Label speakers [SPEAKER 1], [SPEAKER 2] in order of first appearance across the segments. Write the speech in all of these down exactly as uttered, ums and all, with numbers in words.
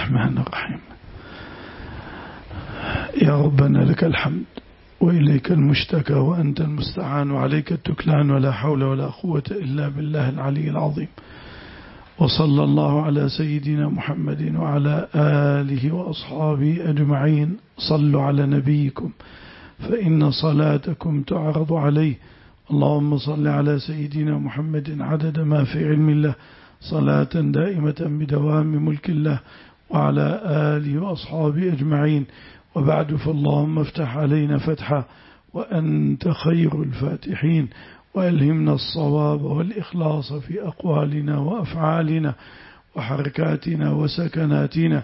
[SPEAKER 1] الرحمن الرحيم. يا ربنا لك الحمد وإليك المشتكى وأنت المستعان وعليك التكلان ولا حول ولا قوة إلا بالله العلي العظيم. وصلى الله على سيدنا محمد وعلى آله وأصحابه أجمعين. صلوا على نبيكم فإن صلاتكم تعرض عليه. اللهم صل على سيدنا محمد عدد ما في علم الله صلاة دائمة بدوام ملك الله وعلى آله وأصحابه أجمعين. وبعد فاللهم افتح علينا فتحا وأنت خير الفاتحين، وألهمنا الصواب والإخلاص في أقوالنا وأفعالنا وحركاتنا وسكناتنا،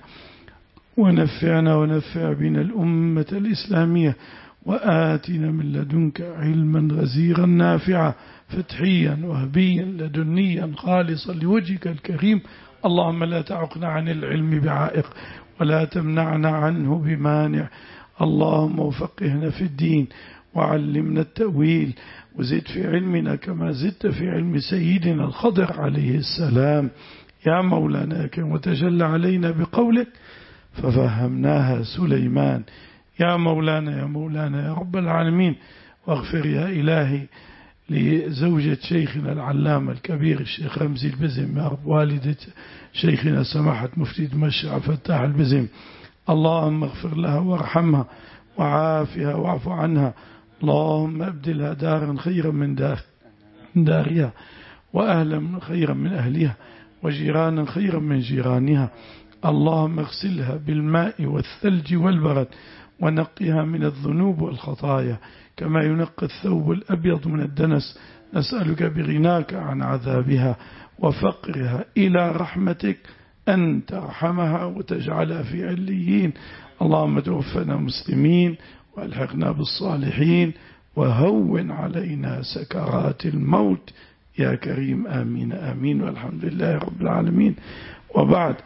[SPEAKER 1] ونفعنا ونفع بنا الأمة الإسلامية، وآتنا من لدنك علما غزيرا نافعا فتحيا وهبيا لدنيا خالصا لوجهك الكريم. اللهم لا تعقنا عن العلم بعائق ولا تمنعنا عنه بمانع. اللهم وفقهنا في الدين وعلمنا التأويل وزد في علمنا كما زدت في علم سيدنا الخضر عليه السلام. يا مولانا كما تجلى علينا بقولك ففهمناها سليمان. يا مولانا يا مولانا يا رب العالمين، واغفر يا إلهي لزوجة شيخنا العلامة الكبير الشيخ رمزي البزم، يا رب والدة شيخنا سماحة مفتي دمشق عبد الفتاح البزم. اللهم اغفر لها وارحمها وعافها واعف عنها. اللهم ابدلها دارا خيرا من دار دارها، وأهلا خيرا من أهلها، وجيرانا خيرا من جيرانها. اللهم اغسلها بالماء والثلج والبرد ونقها من الذنوب والخطايا كما ينقى الثوب الأبيض من الدنس. نسألك بغناك عن عذابها وفقرها إلى رحمتك أن ترحمها وتجعلها في عليين. اللهم توفنا مسلمين والحقنا بالصالحين وهون علينا سكرات الموت يا كريم. آمين آمين والحمد لله رب العالمين. وبعد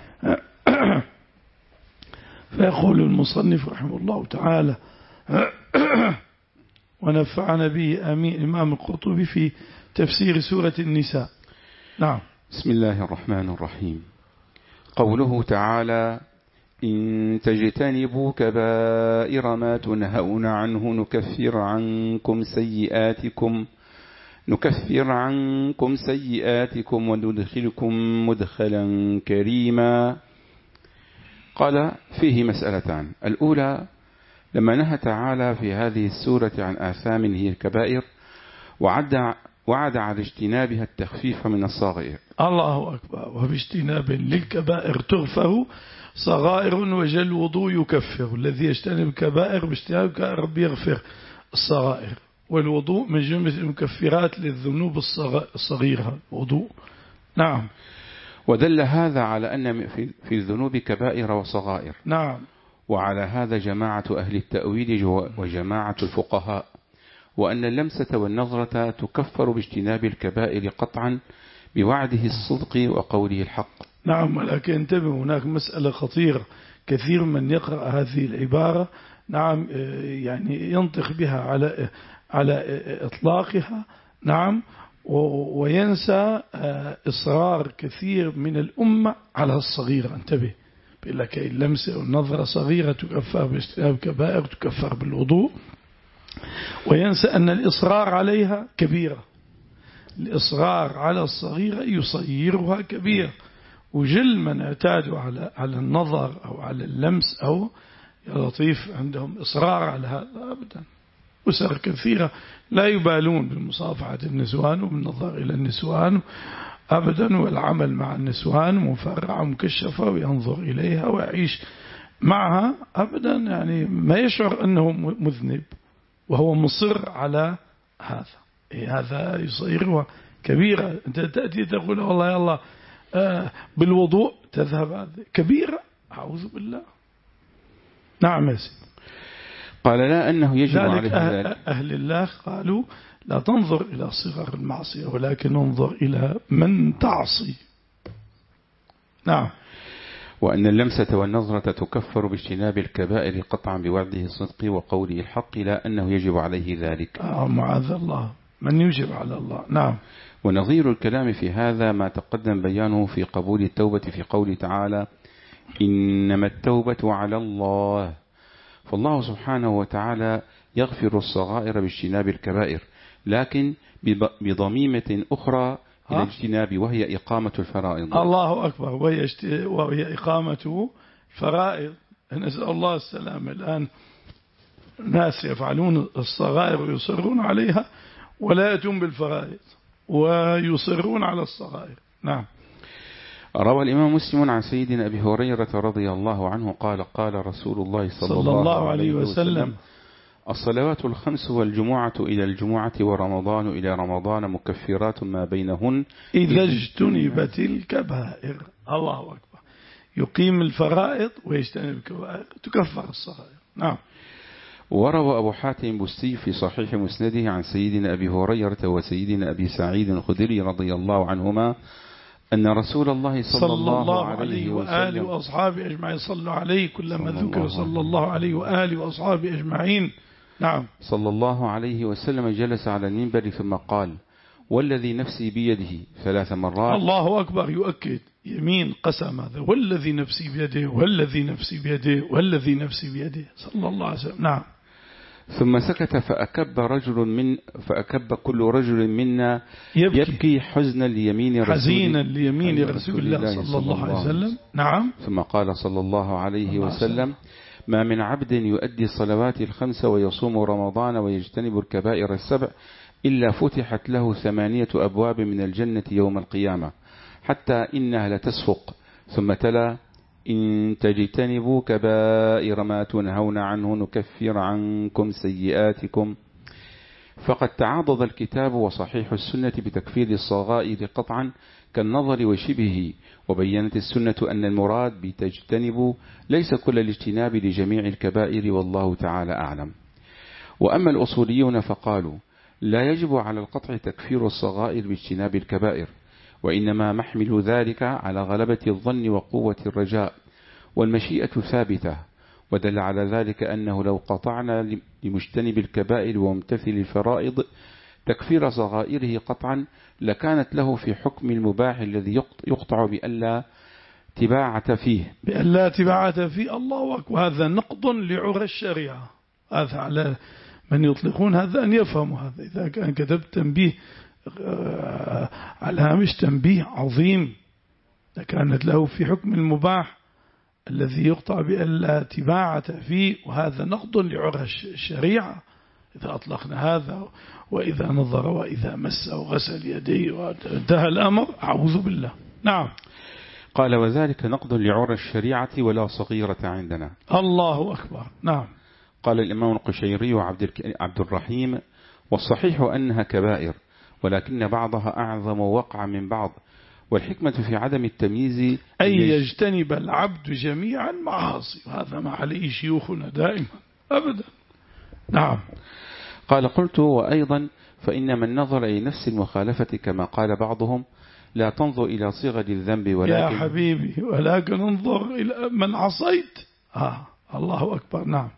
[SPEAKER 1] فيقول المصنف رحمه الله تعالى ونفعنا به آمين إمام القرطبي في تفسير سورة النساء. نعم.
[SPEAKER 2] بسم الله الرحمن الرحيم. قوله تعالى إن تجتنبوا كبائر ما تنهون عنه نكفر عنكم سيئاتكم نكفر عنكم سيئاتكم وندخلكم مدخلا كريما. قال فيه مسألتان. الأولى لما نهى تعالى في هذه السورة عن آثام هي الكبائر وعد وعد على اجتنابها التخفيف من الصغائر.
[SPEAKER 1] الله أكبر. وباجتناب للكبائر تغفر صغائر وجل الوضوء يكفر. الذي يجتنب كبائر باجتناب كبائر ربي يغفر الصغائر، والوضوء من جملة المكفرات للذنوب الصغيرة وضوء. نعم.
[SPEAKER 2] ودل هذا على أن في الذنوب كبائر وصغائر.
[SPEAKER 1] نعم.
[SPEAKER 2] وعلى هذا جماعة أهل التأويل وجماعة الفقهاء، وأن اللمسة والنظرة تكفر باجتناب الكبائر قطعا بوعده الصدق وقوله الحق.
[SPEAKER 1] نعم. ولكن انتبه، هناك مسألة خطيرة. كثير من يقرأ هذه العبارة نعم يعني ينطق بها على على إطلاقها نعم وينسى إصرار كثير من الأمة على الصغيرة. انتبه، بيقول لك اللمسة والنظرة صغيرة تكفر باجتناب كبائر تكفر بالوضوء، وينسى أن الإصرار عليها كبيرة. الإصرار على الصغيرة يصيرها كبيرة. وجل من اعتادوا على على النظر أو على اللمس أو يا لطيف عندهم إصرار على هذا أبدا. أسر كثيرة لا يبالون بمصافحة النسوان وبالنظر إلى النسوان أبدا، والعمل مع النسوان مفرعة مكشفة وينظر إليها ويعيش معها أبدا، يعني ما يشعر أنه مذنب وهو مصر على هذا. إيه هذا يصيرها كبيرة. أنت تأتي تقول والله يا الله آه بالوضوء تذهب هذه كبيرة، أعوذ بالله. نعم يا سيدي.
[SPEAKER 2] قال لا أنه يجب عليه
[SPEAKER 1] ذلك. أهل الله قالوا لا تنظر إلى صغر المعصية ولكن انظر إلى من تعصي. نعم.
[SPEAKER 2] وأن اللمسة والنظرة تكفر باجتناب الكبائر قطعا بوعده الصدق وقوله الحق لا أنه يجب عليه ذلك.
[SPEAKER 1] آه معاذ الله، من يجب على الله. نعم.
[SPEAKER 2] ونظير الكلام في هذا ما تقدم بيانه في قبول التوبة في قوله تعالى إنما التوبة على الله. فالله سبحانه وتعالى يغفر الصغائر باجتناب الكبائر، لكن بضميمة أخرى إلى الاجتناب، وهي إقامة الفرائض.
[SPEAKER 1] الله أكبر. وهي, وهي إقامة الفرائض. نسأل الله السلامة. الآن ناس يفعلون الصغائر ويصرون عليها ولا يأتون بالفرائض ويصرون على الصغائر. نعم.
[SPEAKER 2] روى الإمام مسلم عن سيدنا أبي هريرة رضي الله عنه قال قال رسول الله صلى, صلى الله, الله عليه وسلم, وسلم الصلوات الخمس والجمعة إلى الجمعة ورمضان إلى رمضان مكفرات ما بينهن
[SPEAKER 1] إذا اجتنبت الكبائر. الله أكبر. يقيم الفرائض ويجتنب الكبائر تكفر الصغائر. نعم.
[SPEAKER 2] وروى أبو حاتم بستي في صحيح مسنده عن سيدنا أبي هريرة وسيدنا أبي سعيد الخدري رضي الله عنهما أن رسول الله صلى, صلى الله, الله عليه
[SPEAKER 1] وآله وأصحابه أجمعين صلوا عليه كلما ذكر صلى الله عليه وآله وأصحابه أجمعين. نعم.
[SPEAKER 2] صلى الله عليه وسلم جلس على المنبر ثم قال والذي نفسي بيده ثلاث مرات.
[SPEAKER 1] الله أكبر. يؤكد يمين قسم هذا والذي نفسي بيده والذي نفسي بيده والذي نفسي بيده صلى الله عليه وسلم. نعم.
[SPEAKER 2] ثم سكت فأكب رجل من فأكب كل رجل منا يبكي, يبكي حزنا ليمين رسول
[SPEAKER 1] حزينا ليمين رسول الله صلى الله عليه وسلم. نعم.
[SPEAKER 2] ثم قال صلى الله عليه وسلم ما من عبد يؤدي الصلوات الخمس ويصوم رمضان ويجتنب الكبائر السبع إلا فتحت له ثمانية أبواب من الجنة يوم القيامة حتى إنها لتسفق. ثم تلا إن تجتنبوا كبائر ما تنهون عنه نكفر عنكم سيئاتكم. فقد تعاضد الكتاب وصحيح السنة بتكفير الصغائر قطعا كالنظر وشبهه، وبينت السنة أن المراد بتجتنبوا ليس كل الاجتناب لجميع الكبائر، والله تعالى أعلم. وأما الأصوليون فقالوا لا يجب على القطع تكفير الصغائر باجتناب الكبائر، وإنما محمل ذلك على غلبة الظن وقوة الرجاء، والمشيئة ثابتة. ودل على ذلك أنه لو قطعنا لمجتنب الكبائر وممتثل الفرائض تكفير صغائره قطعا لكانت له في حكم المباح الذي يقطع بألا تباعة فيه
[SPEAKER 1] بألا تباعة فيه. الله أكبر. هذا نقض لعرى الشريعة. هذا على من يطلقون هذا أن يفهموا هذا. إذا كان كتبت تنبيه على هامش تنبيه عظيم لكانت له في حكم المباح الذي يقطع بألا تباعة فيه، وهذا نقض لعرى الشريعة إذا أطلقنا هذا. وإذا نظر وإذا مس وغسل يديه وانتهى الأمر أعوذ بالله. نعم.
[SPEAKER 2] قال وذلك نقض لعرى الشريعة ولا صغيرة عندنا.
[SPEAKER 1] الله أكبر. نعم.
[SPEAKER 2] قال الإمام القشيري عبد الرحيم والصحيح أنها كبائر ولكن بعضها أعظم وقع من بعض، والحكمة في عدم التمييز
[SPEAKER 1] أن يجتنب العبد جميع المعاصي. هذا ما عليه شيوخنا دائما أبدا. نعم.
[SPEAKER 2] قال قلت وأيضا فإن من نظر إلى نفس المخالفة كما قال بعضهم لا تنظر إلى صيغة الذنب ولكن
[SPEAKER 1] يا حبيبي ولكن انظر إلى من عصيت. آه. الله أكبر. نعم.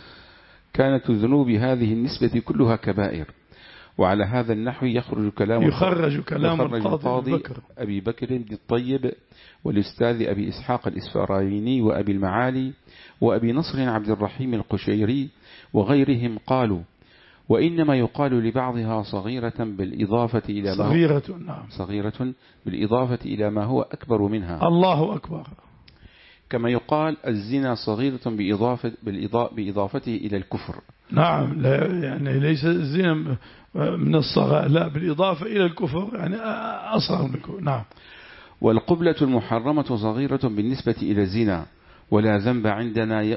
[SPEAKER 2] كانت الذنوب هذه النسبة كلها كبائر. وعلى هذا النحو يخرج كلام
[SPEAKER 1] يخرج كلام
[SPEAKER 2] القاضي بكر. أبي بكر بن الطيب والأستاذ أبي إسحاق الإسفرايني وأبي المعالي وأبي نصر عبد الرحيم القشيري وغيرهم قالوا وإنما يقال لبعضها صغيرة بالإضافة إلى ما
[SPEAKER 1] صغيرة. نعم.
[SPEAKER 2] صغيرة بالإضافة إلى ما هو أكبر منها.
[SPEAKER 1] الله أكبر.
[SPEAKER 2] كما يقال الزنا صغيرة بإضافة بإضافته إلى الكفر.
[SPEAKER 1] نعم. لا يعني ليس الزنا من الصغائر، لا بالإضافة إلى الكفر يعني أصغر من الكفر. نعم.
[SPEAKER 2] والقبلة المحرمة صغيرة بالنسبة إلى الزنا، ولا ذنب عندنا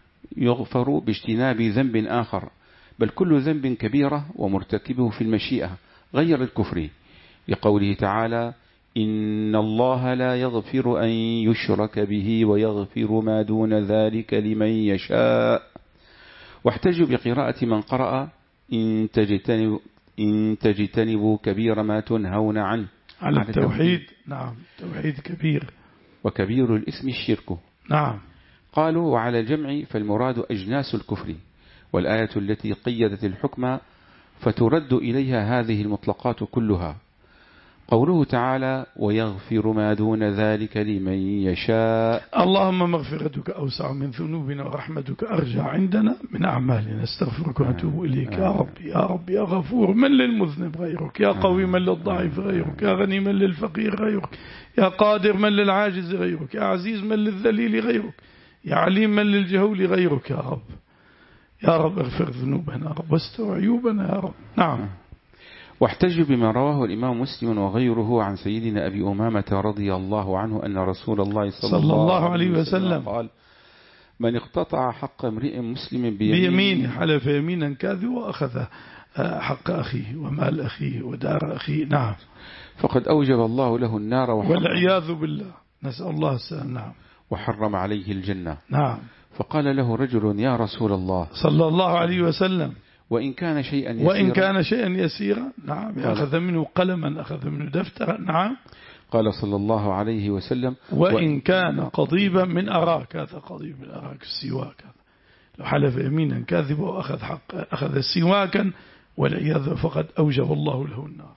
[SPEAKER 2] يغفر باجتناب ذنب آخر، بل كل ذنب كبيرة ومرتكبه في المشيئة غير الكفر، لقوله تعالى إن الله لا يغفر أن يشرك به ويغفر ما دون ذلك لمن يشاء. واحتجوا بقراءة من قرأ إن تجتنبوا, إن تجتنبوا كبير ما تنهون عنه
[SPEAKER 1] على التوحيد. نعم. توحيد كبير.
[SPEAKER 2] وكبير الاسم الشرك.
[SPEAKER 1] نعم.
[SPEAKER 2] قالوا وعلى الجمع فالمراد أجناس الكفر، والآية التي قيدت الحكم فترد إليها هذه المطلقات كلها. قوله تعالى ويغفر ما دون ذلك لمن يشاء.
[SPEAKER 1] اللهم مغفرتك أوسع من ذنوبنا ورحمتك أرجى عندنا من أعمالنا، استغفرك ونتوب إليك يا رب يا رب يا غفور، من للمذنب غيرك، يا قوي من للضعيف غيرك، يا غني من للفقير غيرك، يا قادر من للعاجز غيرك، يا عزيز من للذليل غيرك، يا عليم من للجهول غيرك يا رب يا رب اغفر ذنوبنا يا رب واستر عيوبنا يا رب. نعم.
[SPEAKER 2] واحتج بما رواه الإمام مسلم وغيره عن سيدنا أبي أمامة رضي الله عنه أن رسول الله صلى, صلى الله عليه وسلم قال من اقتطع حق امرئ مسلم بيمين,
[SPEAKER 1] بيمين حلف يمينا كاذب وأخذ حق أخيه ومال أخيه ودار أخيه. نعم.
[SPEAKER 2] فقد أوجب الله له النار
[SPEAKER 1] والعياذ بالله، نسأل الله السلام. نعم.
[SPEAKER 2] وحرم عليه الجنة.
[SPEAKER 1] نعم.
[SPEAKER 2] فقال له رجل يا رسول الله
[SPEAKER 1] صلى الله عليه وسلم
[SPEAKER 2] وإن كان شيئا يسيرا
[SPEAKER 1] وإن كان شيئا يسيرا. نعم. أخذ منه قلما أخذ منه دفترا. نعم.
[SPEAKER 2] قال صلى الله عليه وسلم
[SPEAKER 1] وإن كان قضيبا من أراك، هذا قضيب من أراك السواك، هذا لو حلف يمينا كاذبا وأخذ حق أخذ سواكا والعياذ فقد أوجب الله له النار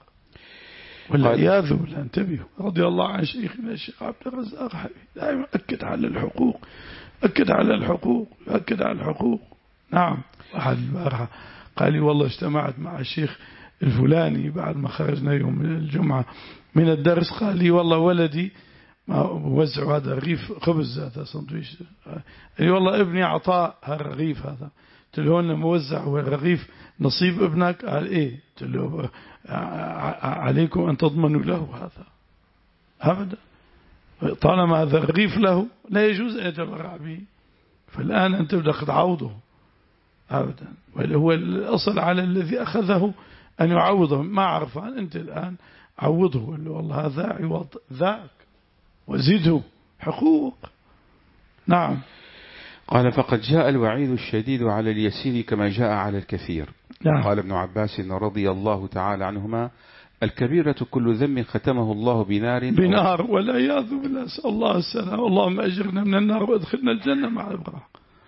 [SPEAKER 1] والعياذ بالله. انتبهوا. رضي الله عن شيخنا الشيخ عبد الرزاق حبيبي دائما أكد على الحقوق أكد على الحقوق أكد على الحقوق. نعم. أحد البارحة قال لي والله اجتمعت مع الشيخ الفلاني بعد ما خرجنا يوم الجمعة من الدرس، قال لي والله ولدي ما وزعوا هذا رغيف خبز هذا سندويش، قال لي والله ابني أعطاه هالرغيف هذا. قلت له لما موزع الرغيف نصيب ابنك؟ قال ايه. قلت له عليكم أن تضمنوا له هذا أبدا، طالما هذا الرغيف له لا يجوز أن يتبرع به، فالآن أنت بدك تعوضه أبدا، هو الأصل على الذي أخذه أن يعوضه. ما عرف أنت الآن عوضه، قال له والله هذا عوض ذاك وزده حقوق. نعم.
[SPEAKER 2] قال فقد جاء الوعيد الشديد على اليسير كما جاء على الكثير.
[SPEAKER 1] نعم.
[SPEAKER 2] قال ابن عباس رضي الله تعالى عنهما الكبيرة كل ذنب ختمه الله بنار
[SPEAKER 1] بنار والعياذ بالله، نسأل الله السلام. اللهم أجرنا من النار وادخلنا الجنة مع الأبرار.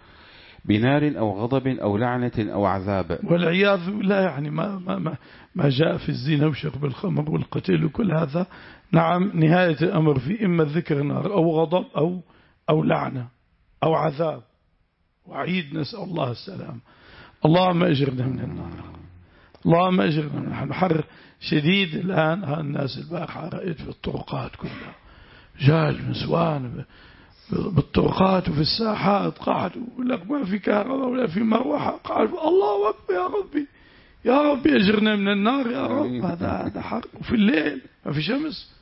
[SPEAKER 2] بنار أو غضب أو لعنة أو عذاب
[SPEAKER 1] والعياذ بالله. يعني ما, ما, ما, ما جاء في الزنا وشرب الخمر والقتل وكل هذا. نعم. نهاية الأمر في إما ذكر نار أو غضب أو, أو لعنة أو عذاب وعيد، نسأل الله السلام. اللهم أجرنا من النار اللهم أجرنا. نحن حر شديد الآن. ها الناس البارحة رأيت في الطرقات كلها جاء النسوان بالطرقات وفي الساحات قعدوا لك ما في كهرباء ولا في مروحة، قالوا الله أكبر يا ربي يا ربي أجرنا من النار يا رب. هذا هذا حق. وفي الليل ما في شمس.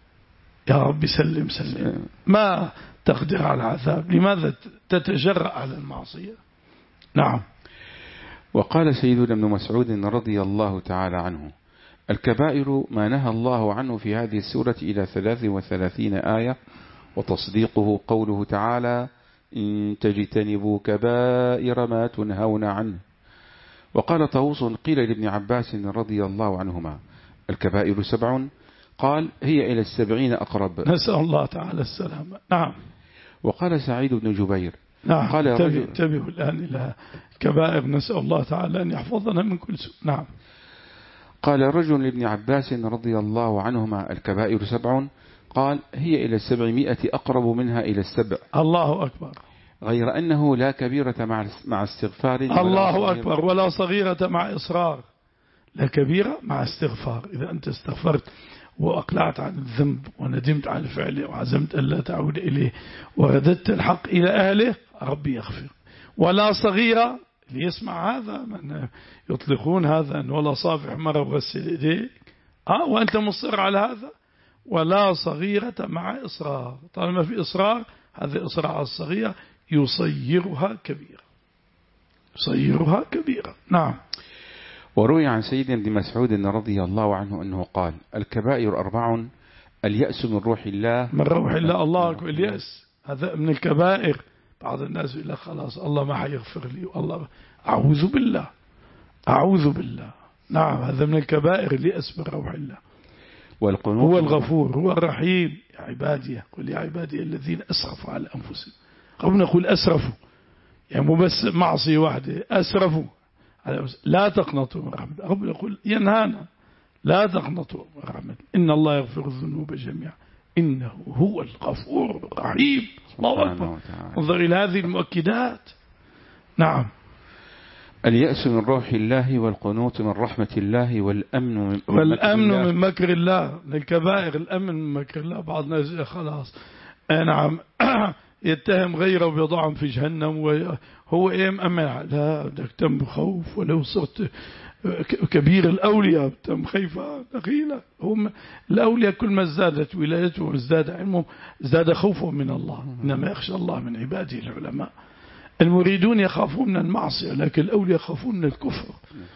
[SPEAKER 1] يا ربي سلم سلم. ما تقدر على العذاب، لماذا تتجرأ على المعصية؟ نعم.
[SPEAKER 2] وقال سيدنا ابن مسعود رضي الله تعالى عنه الكبائر ما نهى الله عنه في هذه السورة إلى ثلاث وثلاثين آية، وتصديقه قوله تعالى إن تجتنبوا كبائر ما تنهون عنه. وقال طاووس قيل لابن عباس رضي الله عنهما الكبائر سبع، قال هي إلى السبعين أقرب.
[SPEAKER 1] نسأل الله تعالى السلامة. نعم.
[SPEAKER 2] وقال سعيد بن جبير
[SPEAKER 1] نعم. قال انتبهوا الآن إلى الكبائر، نسأل الله تعالى أن يحفظنا من كل سوء. نعم.
[SPEAKER 2] قال رجل لابن عباس رضي الله عنهما الكبائر سبع، قال هي إلى السبعمائة أقرب منها إلى السبع.
[SPEAKER 1] الله أكبر.
[SPEAKER 2] غير أنه لا كبيرة مع استغفار.
[SPEAKER 1] الله أكبر. ولا صغيرة مع إصرار. لا كبيرة مع استغفار. إذا أنت استغفرت وأقلعت عن الذنب وندمت على فعله وعزمت ألا تعود إليه ورددت الحق إلى أهله، ربي يغفر. ولا صغيرة ليسمع هذا من يطلقون هذا أن ولا صافح مرة وغسل إيديك آه وأنت مصر على هذا. ولا صغيرة مع إصرار. طالما في إصرار، هذا إصرار على الصغيرة يصيرها كبيرة يصيرها كبيرة. نعم.
[SPEAKER 2] وروي عن سيدنا ابن مسعود رضي الله عنه أنه قال الكبائر أربع، اليأس من روح الله.
[SPEAKER 1] من روح الله. الله أكبر. اليأس هذا من الكبائر. بعض الناس يقول لك خلاص الله ما حيغفر لي والله أعوذ بالله أعوذ بالله. نعم. هذا من الكبائر اليأس من روح الله.
[SPEAKER 2] والقنوط
[SPEAKER 1] هو الغفور هو الرحيم. يا عبادي قل يا عبادي الذين أسرفوا على أنفسهم. قبل نقول أسرفوا يعني مو بس معصية واحدة، أسرفوا على أنفسهم لا تقنطوا من رحمة الله. قبل نقول ينهانا لا تقنطوا من رحمة إن الله يغفر الذنوب جميعا إنه هو الغفور الرحيم. الله أكبر. انظر إلى هذه المؤكدات. نعم.
[SPEAKER 2] اليأس من روح الله والقنوط من رحمة الله والأمن من
[SPEAKER 1] والأمن من مكر الله. من الكبائر الأمن من مكر الله. بعض الناس خلاص نعم يتهم غيره ويضعهم في جهنم وهو ايه مأمن. لا بدك تم خوف ولو صرت كبير الأولياء تم خيفة دخيلة. هم الأولياء كل ما ازدادت ولايتهم ازداد علمهم ازداد خوفهم من الله. إنما يخشى الله من عباده العلماء. المريدون يخافون من المعصية لكن الأولياء يخافون من الكفر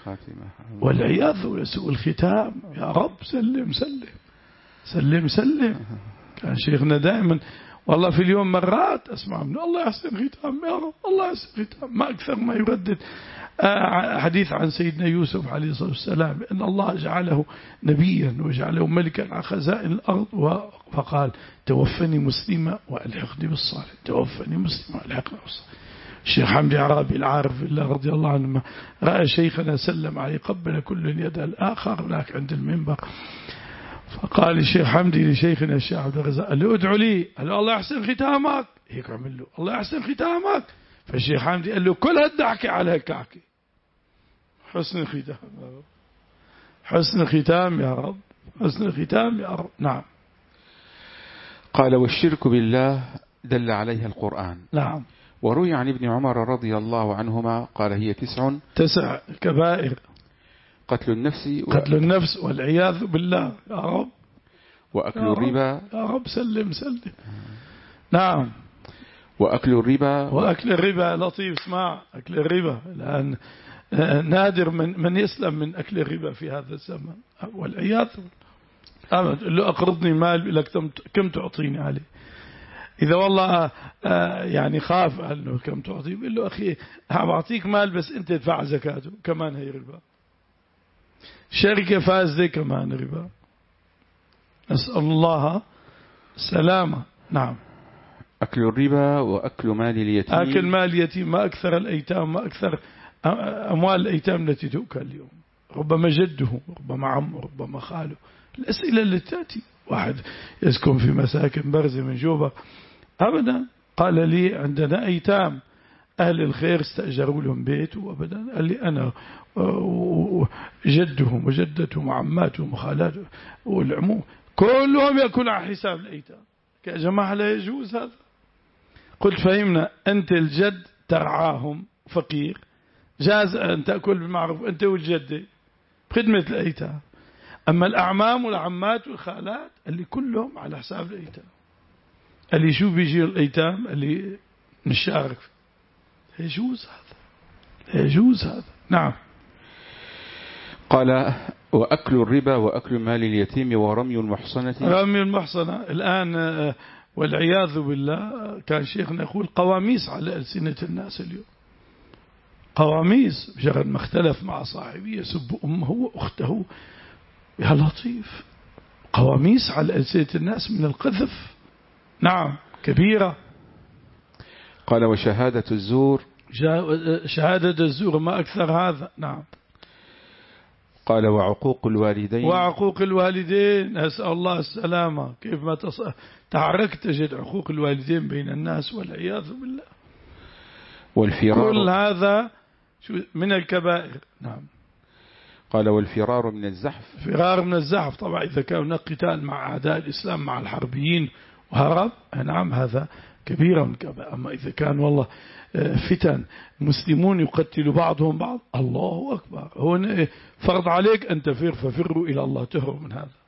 [SPEAKER 1] والعياذ وسوء الختام. يا رب سلم سلم سلم سلم. كان شيخنا دائما والله في اليوم مرات أسمع منه الله يحسن ختام يا رب الله يحسن ختام. ما أكثر ما يردد حديث عن سيدنا يوسف عليه الصلاة والسلام أن الله جعله نبيا وجعله ملكا على خزائن الأرض فقال توفني مسلما وألحقني بالصالح. توفني مسلما وألحقني بالصالح. الشيخ حمدي عرابي العارف بالله رضي الله عنه رأى شيخنا سلم عليه قبل كل يد الآخر هناك عند المنبر فقال الشيخ حمدي لشيخنا الشيخ عبد الرزاق قال له ادعو لي. قال له الله يحسن ختامك. هيك عمل له الله يحسن ختامك. فالشيخ حمدي قال له كل هالدعكة على هالكعكة. حسن ختام يا رب حسن ختام يا رب حسن ختام يا رب. نعم.
[SPEAKER 2] قال والشرك بالله دل عليها القرآن.
[SPEAKER 1] نعم.
[SPEAKER 2] وروي عن ابن عمر رضي الله عنهما قال هي تسع
[SPEAKER 1] تسع كبائر.
[SPEAKER 2] قتل النفس و...
[SPEAKER 1] قتل النفس والعياذ بالله يا رب.
[SPEAKER 2] وأكل الربا.
[SPEAKER 1] يا رب سلم سلم. نعم.
[SPEAKER 2] وأكل الربا.
[SPEAKER 1] وأكل الربا لطيف اسمع. أكل الربا الآن نادر من من يسلم من أكل الربا في هذا الزمن والعياذ. أبد له أقرضني مال لك كم تعطيني عليه. إذا والله يعني خاف أنه كم تعطيه بيقول له أخي أعطيك مال بس أنت تدفع زكاته كمان هي ربا. شركة فاسدة كمان ربا. نسأل الله السلامة. نعم.
[SPEAKER 2] أكل الربا وأكل مال اليتيم.
[SPEAKER 1] أكل مال اليتيم ما أكثر الأيتام ما أكثر أموال الأيتام التي تؤكل اليوم. ربما جده ربما عمه ربما خاله. الأسئلة اللي تأتي واحد يسكن في مساكن برزة من جوبة أبدا قال لي عندنا أيتام أهل الخير استأجروا لهم بيت وأبدا قال لي أنا وجدهم وجدتهم وعماتهم وخالاتهم والعموم كلهم يأكل على حساب الأيتام. يا جماعة لا يجوز هذا. قلت فهمنا أنت الجد ترعاهم فقير جاز أن تأكل بالمعروف أنت والجدة بخدمة الأيتام. أما الأعمام والعمات والخالات اللي كلهم على حساب الأيتام. اللي شو بيجي الأيتام اللي نشارك يجوز هذا يجوز هذا. نعم.
[SPEAKER 2] قال وأكل الربا وأكل مال اليتيم ورمي المحصنة.
[SPEAKER 1] رمي المحصنة الآن والعياذ بالله. كان شيخنا يقول قواميس على ألسنة الناس اليوم. قواميس بشغل ما اختلف مع صاحبه يسب أمه وأخته. يا لطيف قواميس على ألسنة الناس من القذف. نعم كبيرة.
[SPEAKER 2] قال وشهادة الزور.
[SPEAKER 1] شهادة الزور ما أكثر هذا. نعم.
[SPEAKER 2] قال وعقوق الوالدين.
[SPEAKER 1] وعقوق الوالدين أسأل الله السلامة. كيف ما تص... تعركت تجد عقوق الوالدين بين الناس والعياذ بالله.
[SPEAKER 2] والفرار.
[SPEAKER 1] كل هذا من الكبائر. نعم.
[SPEAKER 2] قال والفرار من الزحف.
[SPEAKER 1] فرار من الزحف طبعا إذا كان هناك قتال مع أعداء الإسلام مع الحربيين وهرب نعم هذا كبيرة من كبائر. أما إذا كان والله فتن مسلمون يقتلوا بعضهم بعض الله أكبر هون فرض عليك أن تفر ففروا إلى الله تهرب من هذا.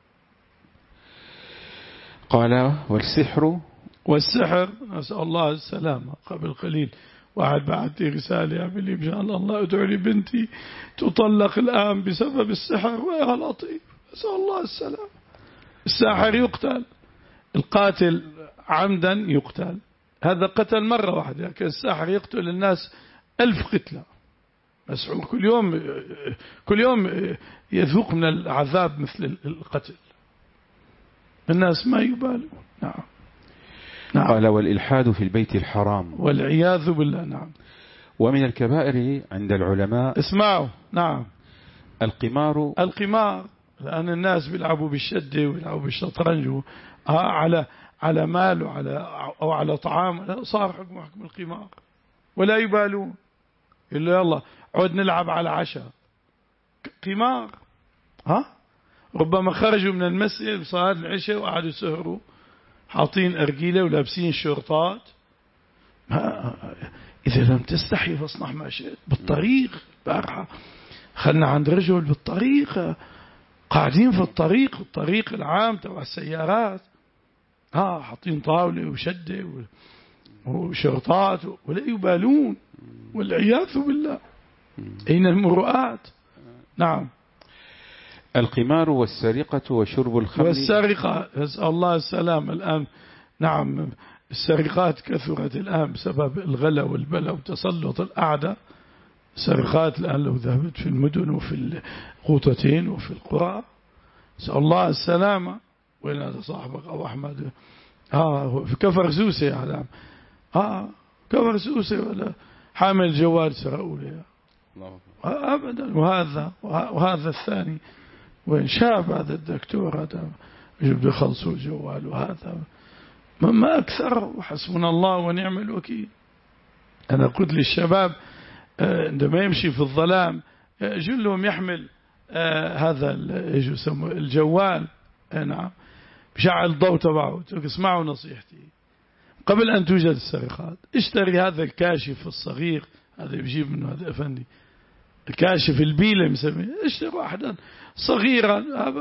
[SPEAKER 2] قال والسحر.
[SPEAKER 1] والسحر نسأل الله السلامة. قبل قليل واحد بعت لي رسالة يعمل لي مشان الله ادعو لي بنتي تطلق الآن بسبب السحر ويا لطيف. نسأل الله السلامة. الساحر يقتل القاتل عمدا يقتل. هذا قتل مرة واحدة لكن الساحر يقتل الناس ألف قتلة مسعود كل يوم كل يوم يذوق من العذاب مثل القتل. الناس ما يبالوا. نعم.
[SPEAKER 2] نعم. قال والإلحاد في البيت الحرام.
[SPEAKER 1] والعياذ بالله. نعم.
[SPEAKER 2] ومن الكبائر عند العلماء.
[SPEAKER 1] اسمعوا. نعم.
[SPEAKER 2] القمار.
[SPEAKER 1] القمار الآن الناس بيلعبوا بالشدة ويلعبوا بالشطرنج آه على على مال وعلى أو على طعام، صار حكم حكم القمار ولا يبالون إلا يلا عود نلعب على عشاء قمار. ها ربما خرجوا من المسجد بصلاة العشاء وقعدوا يسهروا حاطين أرجيلة ولابسين شرطات. إذا لم تستحي فاصنع ما شئت. بالطريق بارحة خلنا عند رجل بالطريق قاعدين في الطريق الطريق العام تبع السيارات ها حاطين طاولة وشدة وشرطات ولا يبالون والعياذ بالله. أين المروءات؟ نعم.
[SPEAKER 2] القمار والسرقة وشرب الخمر
[SPEAKER 1] والسرقة نسأل الله السلام. الآن نعم السرقات كثرت الآن بسبب الغلا والبلا وتسلط الأعداء. السرقات الآن لو ذهبت في المدن وفي القوطتين وفي القرى نسأل الله السلامة. وين هذا صاحبك أبو أحمد؟ آه في كفر سوسة يا علام. آه كفر سوسة ولا حامل جوال سرقوا لي آه أبدا. وهذا وهذا الثاني وين شاب هذا الدكتور هذا يجب يخلصوا الجوال. وهذا ما أكثر وحسبنا الله ونعم الوكيل. أنا قلت للشباب عندما يمشي في الظلام جلهم يحمل هذا الجوال نعم بشعل الضوء تبعه. اسمعوا نصيحتي قبل أن توجد السرقات اشتري هذا الكاشف الصغير هذا يجيب منه هذا أفندي الكاشف البيلة مسميه. اشتري واحدا صغيرا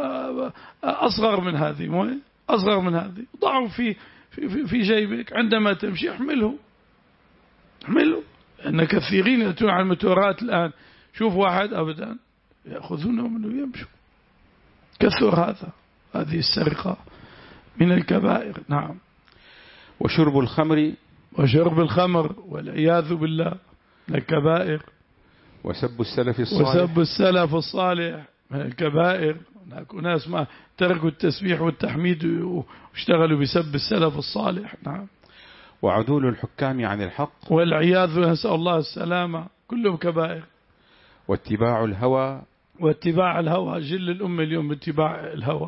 [SPEAKER 1] أصغر من هذه أصغر من هذه ضعه في في في جيبك عندما تمشي احمله احمله. أن كثيرين يأتون على المتورات الآن شوف واحد أبدا يأخذونه منه يمشوا. كثر هذا. هذه السرقة من الكبائر. نعم.
[SPEAKER 2] وشرب الخمر
[SPEAKER 1] وشرب الخمر والعياذ بالله من الكبائر.
[SPEAKER 2] وسب السلف الصالح
[SPEAKER 1] وسب السلف الصالح من الكبائر. هناك ناس ما تركوا التسبيح والتحميد واشتغلوا بسب السلف الصالح. نعم.
[SPEAKER 2] وعدول الحكام عن الحق
[SPEAKER 1] والعياذ نسأل الله السلامة كلهم كبائر.
[SPEAKER 2] واتباع الهوى
[SPEAKER 1] واتباع الهوى جل الأمة اليوم باتباع الهوى.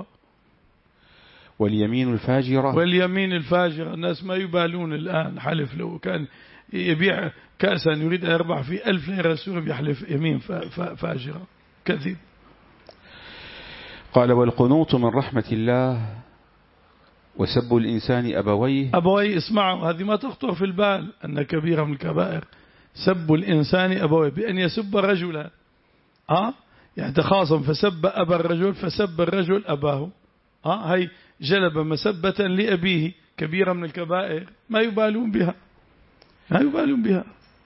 [SPEAKER 2] واليمين الفاجرة
[SPEAKER 1] واليمين الفاجرة. الناس ما يبالون الآن. حلف لو كان يبيع كأسا يريد أن يربح في ألف ليرة سورة بيحلف يمين فاجرة كذب.
[SPEAKER 2] قال والقنوط من رحمة الله وسب الإنسان أبويه.
[SPEAKER 1] أبويه اسمعوا هذه ما تخطر في البال أن كبيرة من الكبائر سب الإنسان أبويه بأن يسب رجلا آه يعني تخاصم فسب أبا الرجل فسب الرجل أباه آه هي جلب مسبة لأبيه كبيرة من الكبائر ما يبالون بها ما يبالون بها.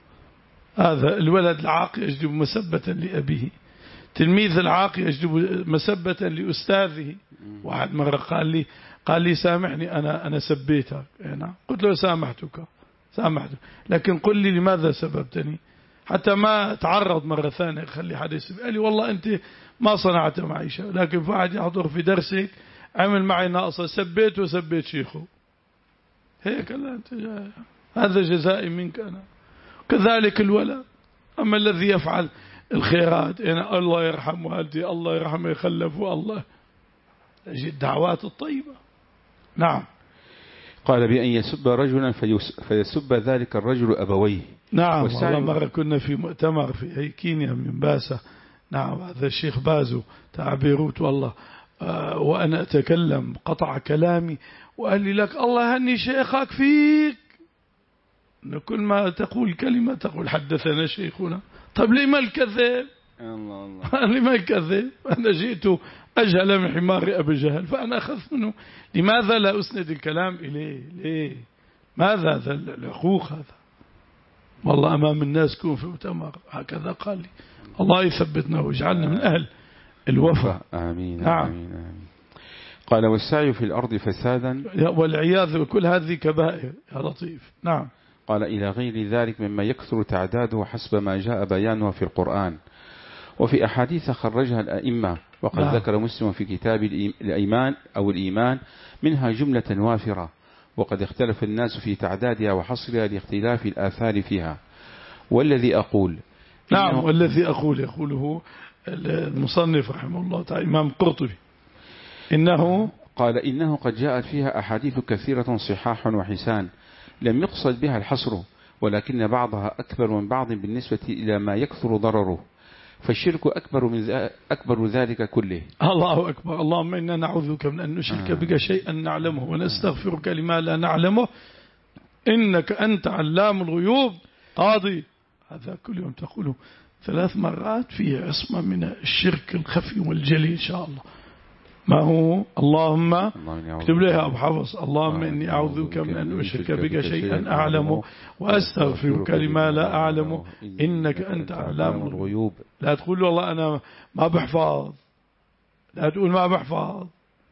[SPEAKER 1] هذا الولد العاق يجلب مسبة لأبيه. تلميذ العاق يجلب مسبة لأستاذه. واحد مرة قال لي قال لي سامحني أنا أنا سبيتك. أنا قلت له سامحتك سامحتك لكن قل لي لماذا سببتني حتى ما تعرض مرة ثانية خلي حد يسب. قال لي والله أنت ما صنعت معي شيء لكن فاعد يحضر في درسك عمل معي ناقصة سبيت وسبيت شيخه هيك. لا أنت هذا جزائي منك أنا. كذلك الولد. أما الذي يفعل الخيرات أنا الله يرحم والدي الله يرحمه يخلفه الله الدعوات الطيبة. نعم.
[SPEAKER 2] قال بأن يسب رجلا فيسب ذلك الرجل أبويه.
[SPEAKER 1] نعم. والله مرة كنا في مؤتمر في كينيا من باسة. نعم. هذا الشيخ بازو تاع بيروت والله آه وأنا أتكلم قطع كلامي وقال لي لك الله هني شيخك فيك إن كل ما تقول كلمة تقول حدثنا شيخنا. طب لما الكذب؟
[SPEAKER 2] الله الله.
[SPEAKER 1] لما الكذب؟ أنا جئت أجهل من حمار أبي جهل فأنا أخذ منه. لماذا لا أسند الكلام إليه؟ ليه؟ ماذا هذا العقوق هذا؟ والله أمام الناس كون في مؤتمر هكذا قال لي. الله يثبتنا ويجعلنا من أهل الوفاء.
[SPEAKER 2] آمين.
[SPEAKER 1] نعم.
[SPEAKER 2] آمين. آمين. قال والسعي في الأرض فسادا
[SPEAKER 1] والعياذ كل هذه كبائر يا لطيف. نعم.
[SPEAKER 2] قال إلى غير ذلك مما يكثر تعداده حسب ما جاء بيانه في القرآن وفي أحاديث خرجها الأئمة وقد نعم. ذكر مسلم في كتاب الإيمان أو الإيمان منها جملة وافرة وقد اختلف الناس في تعدادها وحصرها لاختلاف الآثار فيها. والذي أقول
[SPEAKER 1] نعم والذي أقول يقوله المصنف رحمه الله تعالى إمام قرطبي إنه
[SPEAKER 2] قال إنه قد جاءت فيها أحاديث كثيرة صحاح وحسان لم يقصد بها الحصر، ولكن بعضها أكبر من بعض بالنسبة إلى ما يكثر ضرره، فالشرك أكبر من أكبر ذلك كله.
[SPEAKER 1] الله أكبر. اللهم إنا نعوذ بك من أن نشرك بك شيئا نعلمه ونستغفرك لما لا نعلمه إنك أنت علام الغيوب قاضي. هذا كل يوم تقوله ثلاث مرات فيه عصمة من الشرك الخفي والجلي إن شاء الله. ما هو؟ اللهم اكتب لها أبو حفص اللهم إني أعوذ بك من أن أشرك بك شيئا أعلمه وأستغفرك لما لا أعلمه إنك أنت علام الغيوب. لا تقول والله أنا ما بحفظ، لا تقول ما بحفظ.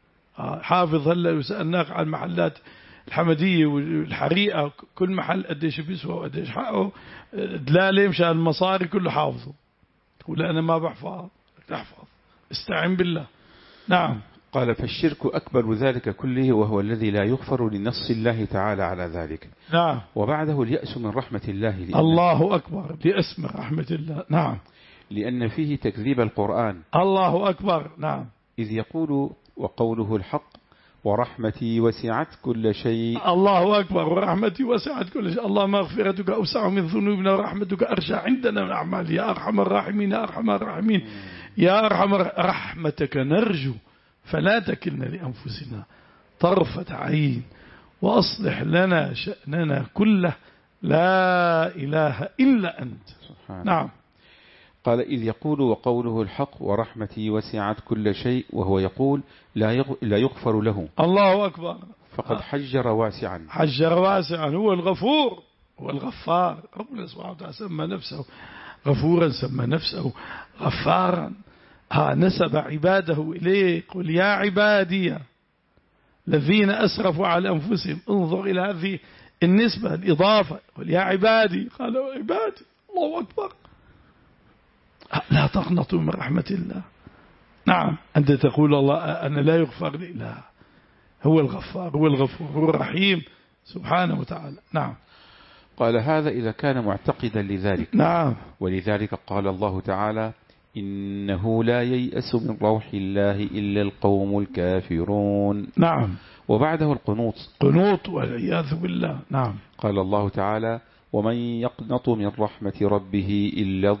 [SPEAKER 1] حافظ هلا وسألناك عن محلات الحمدية والحريقة كل محل قديش بيسوى وقديش حقه دلالة مشان المصاري كله حافظه. تقول أنا ما بحفظ، تحفظ استعين بالله. نعم.
[SPEAKER 2] قال فالشرك أكبر ذلك كله وهو الذي لا يغفر لنص الله تعالى على ذلك.
[SPEAKER 1] نعم.
[SPEAKER 2] وبعده اليأس من رحمة الله.
[SPEAKER 1] الله أكبر. اليأس من رحمة الله. نعم.
[SPEAKER 2] لأن فيه تكذيب القرآن.
[SPEAKER 1] الله أكبر. نعم.
[SPEAKER 2] إذ يقول وقوله الحق ورحمتي وسعت كل شيء.
[SPEAKER 1] الله أكبر. ورحمتي وسعت كل شيء. اللهم مغفرتك أوسع من ذنوبنا ورحمتك أرجى عندنا من أعمال. يا أرحم الراحمين يا أرحم الراحمين يا أرحم رحمتك نرجو فلا تكلنا لأنفسنا طرفة عين وأصلح لنا شأننا كله لا إله إلا أنت. سبحانه. نعم.
[SPEAKER 2] قال إذ يقول وقوله الحق ورحمتي وسعت كل شيء وهو يقول لا يغفر له.
[SPEAKER 1] الله أكبر.
[SPEAKER 2] فقد حجر واسعا.
[SPEAKER 1] حجر واسعا. هو الغفور هو الغفار. ربنا سبحانه وتعالى سمى نفسه غفورا سمى نفسه غفارا. ها نسب عباده إليه. قل يا عبادي الذين أسرفوا على أنفسهم. انظر إلى هذه النسبة الإضافة. قل يا عبادي قالوا عبادي. الله أكبر. لا تقنطوا من رحمة الله. نعم. أنت تقول الله أنا لا يغفر لي. لا هو الغفار هو الغفور هو الرحيم سبحانه وتعالى. نعم.
[SPEAKER 2] قال هذا إذا كان معتقدا لذلك.
[SPEAKER 1] نعم.
[SPEAKER 2] ولذلك قال الله تعالى إنه لا ييأس من روح الله إلا القوم الكافرون.
[SPEAKER 1] نعم.
[SPEAKER 2] وبعده القنوط.
[SPEAKER 1] قنوط والعياذ بالله. نعم.
[SPEAKER 2] قال الله تعالى ومن يقنط من رحمة ربه إلا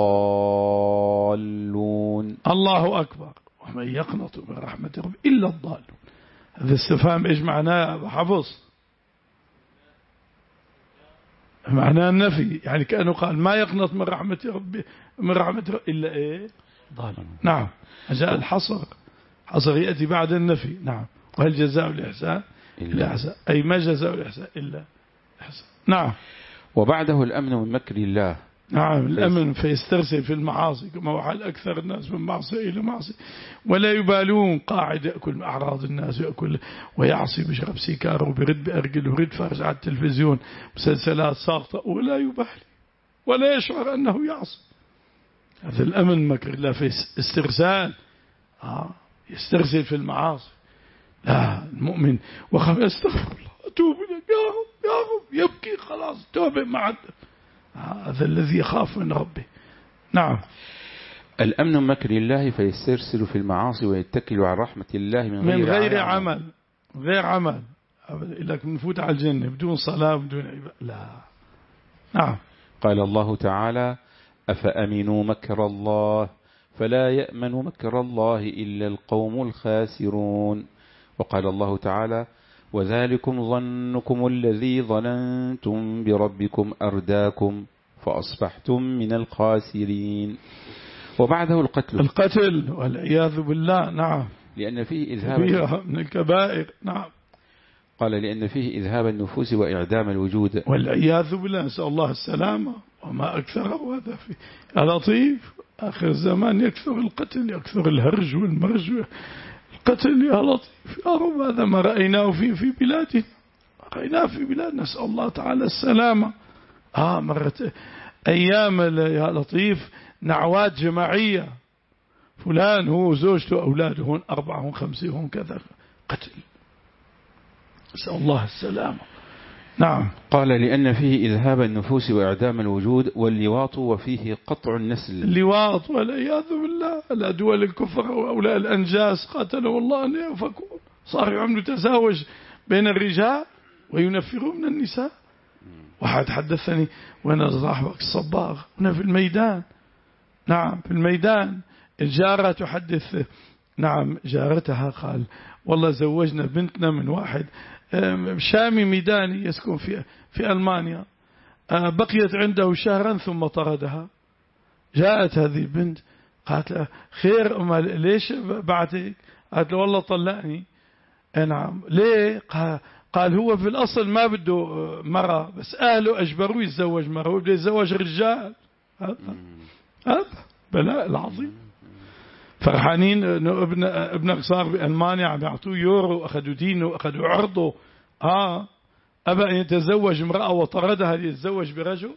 [SPEAKER 2] الضالون.
[SPEAKER 1] الله أكبر. ومن يقنط من رحمة ربه إلا الضالون. هذا استفهام إيش معناه حفظ؟ معناه النفي، يعني كأنه قال ما يقنط من رحمة ربه من رحمة ربه إلا إيه ضالون. نعم. جاء الحصر. حصر يأتي بعد النفي. نعم. وهل جزاء الإحسان إلا إحسان أي ما جزاء الإحسان إلا إحسان. نعم.
[SPEAKER 2] وبعده الأمن من مكر الله.
[SPEAKER 1] نعم. الأمن فيسترسل في المعاصي كما وحال أكثر الناس من معصية إلى معصية ولا يبالون. قاعد يأكل أعراض الناس يأكل ويعصي بشرب سيكار وبرد بأرجل وبرد فرج على التلفزيون مسلسلات ساقطة ولا يبالي ولا يشعر أنه يعصي. هذا الأمن مكر الله في استرسال. آه يسترسل في المعاصي. لا المؤمن وخف يستغفر الله أتوب إليك يا رب يا رب يبكي خلاص توبة معد. هذا الذي يخاف من ربه. نعم.
[SPEAKER 2] الأمن من مكر الله فيسترسل في المعاصي ويتكل على رحمة الله من غير,
[SPEAKER 1] من غير عمل. غير عمل لك نفوت على الجنة بدون صلاة بدون عبادة. لا. نعم.
[SPEAKER 2] قال الله تعالى أفأمنوا مكر الله فلا يأمن مكر الله إلا القوم الخاسرون. وقال الله تعالى وذلكم ظنكم الذي ظننتم بربكم أرداكم فأصبحتم من الخاسرين. وبعده القتل.
[SPEAKER 1] القتل والعياذ بالله. نعم.
[SPEAKER 2] لأن فيه إذهاب
[SPEAKER 1] من الكبائر. نعم.
[SPEAKER 2] قال لأن فيه إذهاب النفوس وإعدام الوجود
[SPEAKER 1] والعياذ بالله. نسأل الله السلامة وما أكثره. هذا في لطيف آخر الزمان يكثر القتل يكثر الهرج والمرج القتل يا لطيف يا رب. هذا ما رأيناه في في بلادنا رأيناه في بلاد. نسأل الله تعالى السلامة. آه مرت أيام يا لطيف نعوات جماعية فلان هو زوجته أولاده هون أربعة هون خمسة هون كذا قتل. نسأل الله السلامة. نعم.
[SPEAKER 2] قال لأن فيه إذهاب النفوس وإعدام الوجود، واللواط وفيه قطع النسل.
[SPEAKER 1] اللواط والعياذ بالله، الأدوال الكفر وأولاء الأنجاس قاتلوا الله أن يفكون، صاروا يعملوا تزاوج بين الرجال وينفروا من النساء. واحد حدثني وانا صاحبك الصباغ هنا في الميدان، نعم في الميدان، الجارة تحدث نعم جارتها، قال والله زوجنا بنتنا من واحد شامي ميداني يسكن في في ألمانيا، بقيت عنده شهرا ثم طردها. جاءت هذه البنت قالت له خير أما ليش بعتك؟ قالت له والله طلقني. نعم ليه؟ قال هو في الأصل ما بده مرة، بس أهله أجبروه يتزوج مرة، هو بده يتزوج رجال. هذا هذا بلاء العظيم. فرحانين انه ابن ابنك صار بألمانيا عم يعطوه يورو، واخذوا دينه واخذوا عرضه. اه ابى ان يتزوج امرأة وطردها ليتزوج برجل.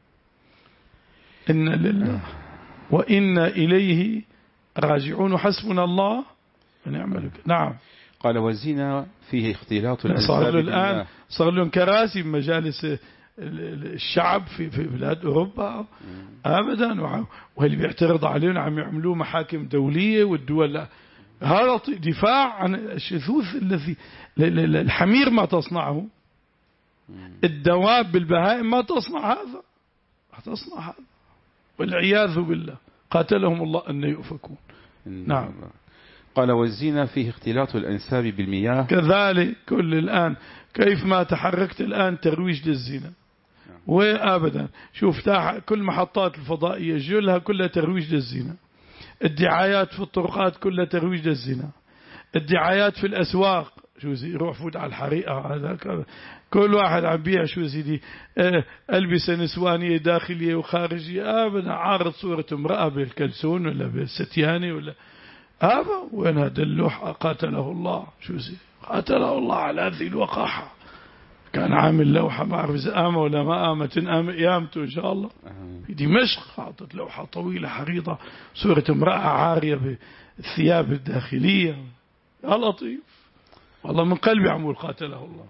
[SPEAKER 1] إن لله وإنا إليه راجعون، حسبنا الله ونعم الوكيل. نعم.
[SPEAKER 2] قال والزنا فيه اختلاط الأنساب.
[SPEAKER 1] صار له الآن صار لهم كراسي بمجالس الشعب في في بلاد أوروبا أبدا، واللي بيعترض عليهم عم يعملوه محاكم دولية، والدول هذا دفاع عن الشذوذ الذي الحمير ما تصنعه، الدواب بالبهائم ما تصنع هذا، ما تصنع هذا، والعياذ بالله قاتلهم الله أن يؤفكون. نعم.
[SPEAKER 2] قال والزنا فيه اختلاط الأنساب بالمياه.
[SPEAKER 1] كذلك كل الآن كيف ما تحركت الآن ترويج للزنا، وأبدا شوف كل محطات الفضائية جلها كلها ترويج للزنا، الدعايات في الطرقات كلها ترويج للزنا، الدعايات في الأسواق شو زي روح فوت على الحريقة، هذا كل واحد عم بيع شو زي ألبسة نسوانية داخلية وخارجية، أبدا عارض صورة امرأة بالكلسون ولا بالستياني ولا هذا. وين هذا اللوحة؟ قاتله الله، شو زي قاتله الله على هذه الوقاحة. كان عامل لوحة ما أعرف إذا قامة ولا ما قامت، إن قيامته إن شاء الله في دمشق، حاطت لوحة طويلة حريضة صورة امرأة عارية بالثياب الداخلية. يا لطيف والله من قلبي عمول قاتله الله.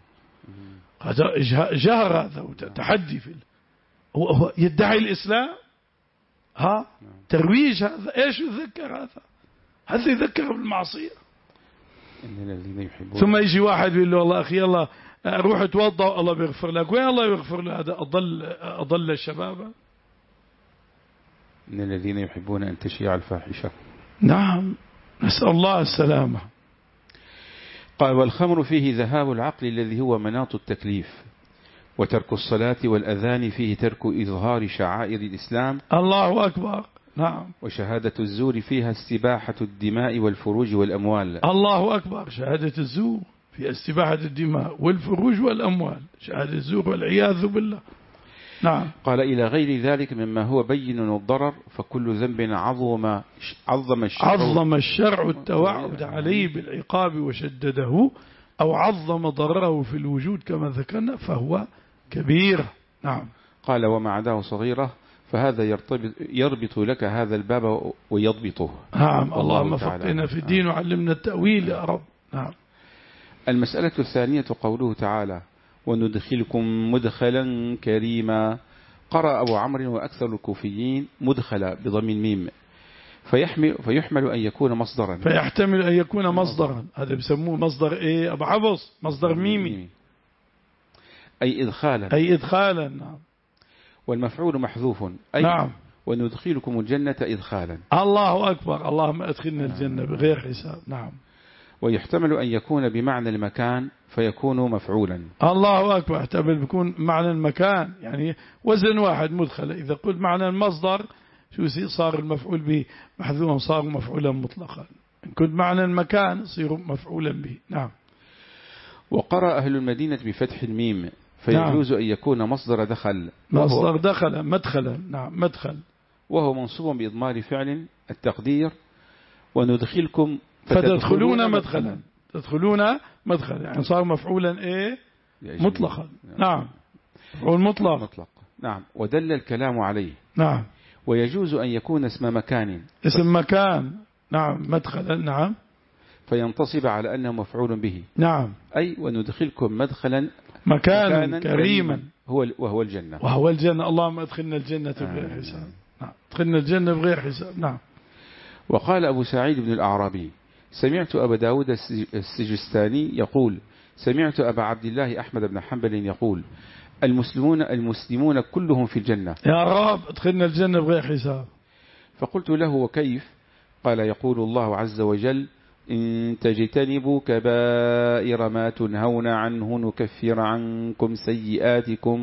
[SPEAKER 1] جهر هذا وتحدي في هو, هو يدعي الإسلام، ها ترويج هذا إيش يذكر هذا؟ هذا يذكر بالمعصية. ثم يجي واحد يقول له والله أخي الله روح توضأ الله بيغفر لك، وين الله يغفر له؟ هذا أضل أضل الشباب.
[SPEAKER 2] إن الذين يحبون أن تشيع الفاحشة.
[SPEAKER 1] نعم نسأل الله السلامة.
[SPEAKER 2] قال والخمر فيه ذهاب العقل الذي هو مناط التكليف، وترك الصلاة والأذان فيه ترك إظهار شعائر الإسلام.
[SPEAKER 1] الله أكبر. نعم.
[SPEAKER 2] وشهادة الزور فيها استباحة الدماء والفروج والأموال.
[SPEAKER 1] الله أكبر. شهادة الزور في استباحة الدماء والفروج والأموال، شهادة الزور والعياذ بالله. نعم.
[SPEAKER 2] قال إلى غير ذلك مما هو بين الضرر، فكل ذنب عظم عظم الشرع
[SPEAKER 1] عظم الشرع التوعد عليه بالعقاب وشدده، أو عظم ضرره في الوجود كما ذكرنا، فهو كبير. نعم.
[SPEAKER 2] قال وما عداه صغيرة، فهذا يرتبط يربط لك هذا الباب ويضبطه.
[SPEAKER 1] نعم. اللهم فقهنا في الدين وعلمنا التأويل يا رب. نعم.
[SPEAKER 2] المسألة الثانية قوله تعالى وندخلكم مدخلا كريما. قرأ أبو عمرو وأكثر الكوفيين مدخلا بضم الميم، فيحمل, فيحمل أن يكون مصدرا،
[SPEAKER 1] فيحتمل أن يكون مصدرا. هذا بسموه مصدر إيه أبو حفص؟ مصدر ميمي،
[SPEAKER 2] أي إدخالا،
[SPEAKER 1] أي إدخالا. نعم.
[SPEAKER 2] والمفعول محذوف، أي
[SPEAKER 1] نعم.
[SPEAKER 2] وندخلكم الجنة إدخالا.
[SPEAKER 1] الله أكبر. اللهم أدخلنا الجنة بغير حساب. نعم.
[SPEAKER 2] ويحتمل أن يكون بمعنى المكان فيكون مفعولا.
[SPEAKER 1] الله أكبر. يحتمل بيكون معنى المكان، يعني وزن واحد مدخل. إذا قلت معنى المصدر شو صار المفعول به محذوفا، صار مفعولا مطلقا. إن كنت معنى المكان يصير مفعولا به. نعم.
[SPEAKER 2] وقرأ أهل المدينة بفتح الميم، فيجوز نعم. أن يكون مصدر دخل،
[SPEAKER 1] مصدر دخل مدخلا. نعم مدخل،
[SPEAKER 2] وهو منصوب بإضمار فعل التقدير وندخلكم
[SPEAKER 1] فتدخلون مدخلا. تدخلون مدخلا يعني صار مفعولا ايه مطلقا. نعم مفعول مطلق.
[SPEAKER 2] مطلق. نعم. ودل الكلام عليه.
[SPEAKER 1] نعم.
[SPEAKER 2] ويجوز أن يكون اسم مكان،
[SPEAKER 1] اسم مكان. نعم مدخلا. نعم.
[SPEAKER 2] فينتصب على أنه مفعول به.
[SPEAKER 1] نعم.
[SPEAKER 2] أي وندخلكم مدخلا
[SPEAKER 1] مكانا,
[SPEAKER 2] مكانا
[SPEAKER 1] كريما
[SPEAKER 2] هو وهو الجنة.
[SPEAKER 1] وهو الجنة. اللهم ادخلنا الجنة بغير حساب. نعم. ادخلنا الجنة بغير حساب. نعم.
[SPEAKER 2] وقال أبو سعيد بن الأعرابي: سمعت أبا داود السجستاني يقول: سمعت أبا عبد الله أحمد بن حنبل يقول: المسلمون المسلمون كلهم في الجنة.
[SPEAKER 1] يا رب ادخلنا الجنة بغير حساب.
[SPEAKER 2] فقلت له: وكيف؟ قال: يقول الله عز وجل: إن تجتنبوا كبائر ما تنهون عنه نكفر عنكم سيئاتكم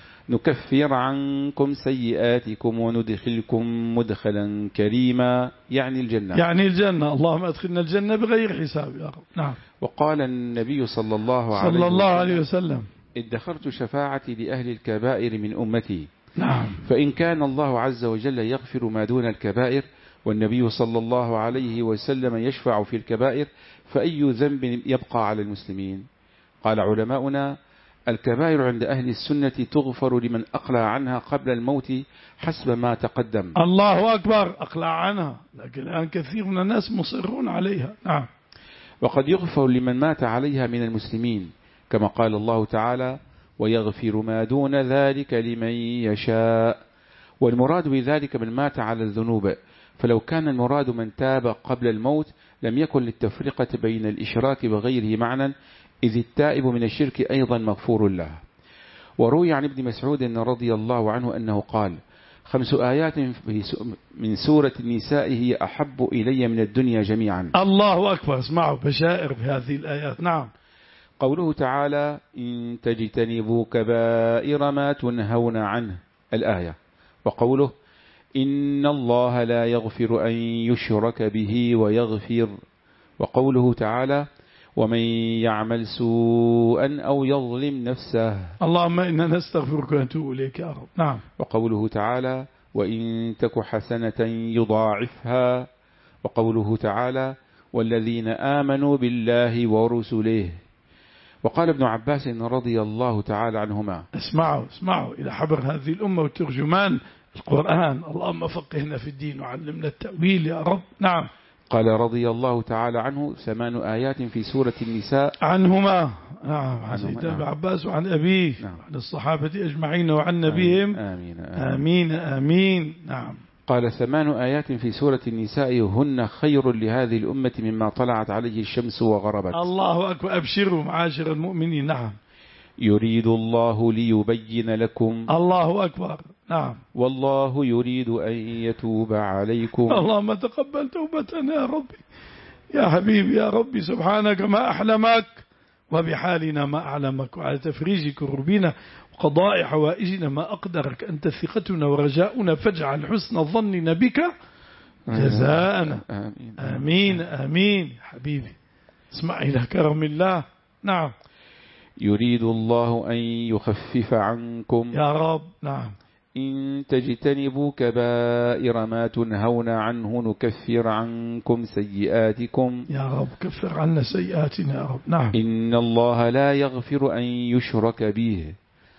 [SPEAKER 2] نكفر عنكم سيئاتكم وندخلكم مدخلا كريما، يعني الجنة.
[SPEAKER 1] يعني الجنة. اللهم ادخلنا الجنة بغير حساب يا رب. نعم.
[SPEAKER 2] وقال النبي صلى الله عليه
[SPEAKER 1] صلى الله
[SPEAKER 2] وسلم:
[SPEAKER 1] عليه وسلم:
[SPEAKER 2] ادخرت شفاعتي لأهل الكبائر من أمتي.
[SPEAKER 1] نعم.
[SPEAKER 2] فإن كان الله عز وجل يغفر ما دون الكبائر والنبي صلى الله عليه وسلم يشفع في الكبائر، فأي ذنب يبقى على المسلمين؟ قال علماؤنا: الكبائر عند أهل السنة تغفر لمن أقلع عنها قبل الموت حسب ما تقدم.
[SPEAKER 1] الله أكبر. أقلع عنها، لكن الآن كثير من الناس مصرون عليها. نعم.
[SPEAKER 2] وقد يغفر لمن مات عليها من المسلمين، كما قال الله تعالى: ويغفر ما دون ذلك لمن يشاء. والمراد بذلك من مات على الذنوب، فلو كان المراد من تاب قبل الموت لم يكن للتفرقة بين الإشراك وغيره معنى، إذ التائب من الشرك أيضا مغفور له. وروي عن ابن مسعود رضي الله عنه أنه قال: خمس آيات من سورة النساء هي أحب إلي من الدنيا جميعا.
[SPEAKER 1] الله أكبر. اسمعوا بشائر بهذه الآيات. نعم.
[SPEAKER 2] قوله تعالى: إن تجتنبوا كبائر ما تنهون عنه، الآية. وقوله: إن الله لا يغفر أن يشرك به ويغفر. وقوله تعالى: ومن يعمل سوءا أو يظلم نفسه.
[SPEAKER 1] اللهم إنا نستغفرك ونتوب إليك يا رب. نعم.
[SPEAKER 2] وقوله تعالى: وإن تك حسنة يضاعفها. وقوله تعالى: والذين آمنوا بالله ورسله. وقال ابن عباس رضي الله تعالى عنهما:
[SPEAKER 1] اسمعوا اسمعوا إلى حبر هذه الأمة وترجمان القرآن. اللهم فقهنا في الدين وعلمنا التأويل يا رب. نعم.
[SPEAKER 2] قال رضي الله تعالى عنه: ثمان آيات في سورة النساء.
[SPEAKER 1] عنهما. نعم. عن سيدنا ابن عباس وعن أبيه. نعم. عن الصحابة أجمعين وعن نبيهم.
[SPEAKER 2] آمين آمين,
[SPEAKER 1] آمين آمين. نعم.
[SPEAKER 2] قال: ثمان آيات في سورة النساء هن خير لهذه الأمة مما طلعت عليه الشمس وغربت.
[SPEAKER 1] الله أكبر. أبشروا معاشر المؤمنين. نعم.
[SPEAKER 2] يريد الله ليبين لكم.
[SPEAKER 1] الله أكبر. نعم.
[SPEAKER 2] والله يريد أن يتوب عليكم.
[SPEAKER 1] اللهم تقبل توبتنا يا ربي يا حبيبي يا ربي. سبحانك ما أحلمك، وبحالنا ما أعلمك، وعلى تفريج كربنا وقضاء حوائجنا ما أقدرك. أنت ثقتنا ورجاؤنا، فاجعل حسن ظننا بك جزاءنا.
[SPEAKER 2] آمين
[SPEAKER 1] آمين آمين. حبيبي اسمع إلى كرم الله. نعم.
[SPEAKER 2] يريد الله أن يخفف عنكم
[SPEAKER 1] يا رب. نعم.
[SPEAKER 2] إن تجتنبوا كبائر ما تنهون عنه نكفر عنكم سيئاتكم.
[SPEAKER 1] يا رب كفر عنا سيئاتنا يا رب. نعم.
[SPEAKER 2] إن الله لا يغفر أن يشرك به.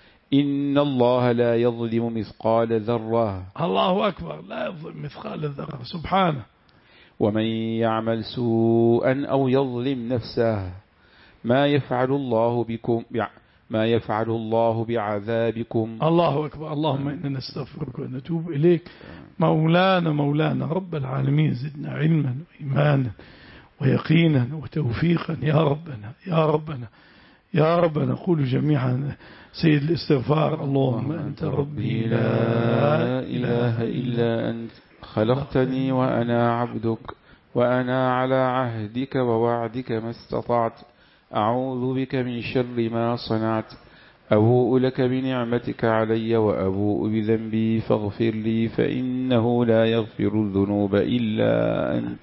[SPEAKER 2] إن الله لا يظلم مثقال ذرة.
[SPEAKER 1] الله أكبر. لا يظلم مثقال ذرة سبحانه.
[SPEAKER 2] ومن يعمل سوءا أو يظلم نفسه ما يفعل الله بكم ما يفعل الله بعذابكم.
[SPEAKER 1] الله أكبر. اللهم إنا نستغفرك ونتوب إليك. مولانا مولانا رب العالمين، زدنا علما وإيمانا ويقينا وتوفيقا يا ربنا يا ربنا يا ربنا. نقول جميعا سيد الاستغفار: اللهم أنت ربي لا
[SPEAKER 2] إله إلا أنت، خلقتني وأنا عبدك، وأنا على عهدك ووعدك ما استطعت، أعوذ بك من شر ما صنعت، أبوء لك بنعمتك علي وأبوء بذنبي فاغفر لي فإنه لا يغفر الذنوب إلا أنت.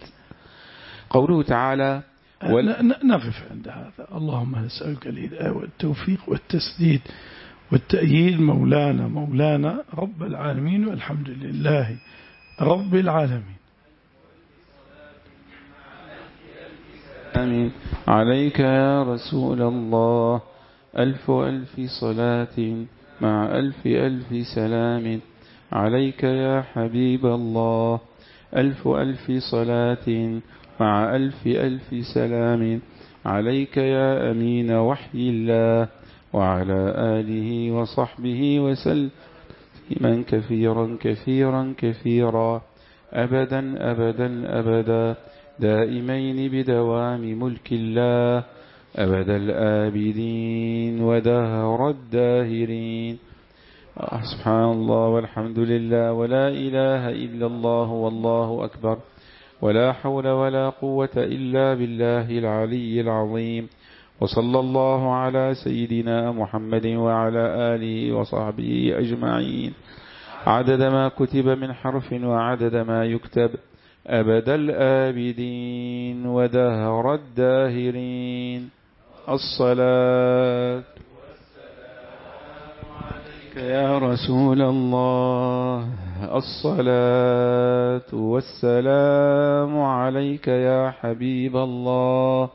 [SPEAKER 2] قوله تعالى:
[SPEAKER 1] نقف عند هذا. اللهم نسألك الهداية والتوفيق والتسديد والتأييد. مولانا مولانا رب العالمين، والحمد لله رب العالمين.
[SPEAKER 2] آمين. عليك يا رسول الله ألف ألف صلاة مع ألف ألف سلام. عليك يا حبيب الله ألف ألف صلاة مع ألف ألف سلام. عليك يا أمين وحي الله وعلى آله وصحبه وسلم من كثيرا كثيرا كثيرا أبدا أبدا أبدا دائمين بدوام ملك الله أبد الآبدين ودهر الداهرين. سبحان الله والحمد لله ولا إله إلا الله والله أكبر ولا حول ولا قوة إلا بالله العلي العظيم. وصلى الله على سيدنا محمد وعلى آله وصحبه أجمعين عدد ما كتب من حرف وعدد ما يكتب أبد الآبدين ودهر الداهرين. الصلاة يا رسول الله، الصلاة والسلام عليك يا حبيب الله،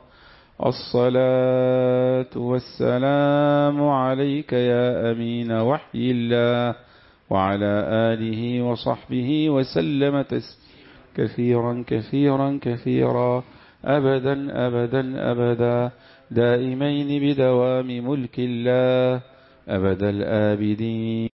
[SPEAKER 2] الصلاة والسلام عليك يا أمين وحي الله، وعلى آله وصحبه وسلم تسليما كثيرا كثيرا كثيرا أبدا أبدا أبدا دائمين بدوام ملك الله أبد الآبدين.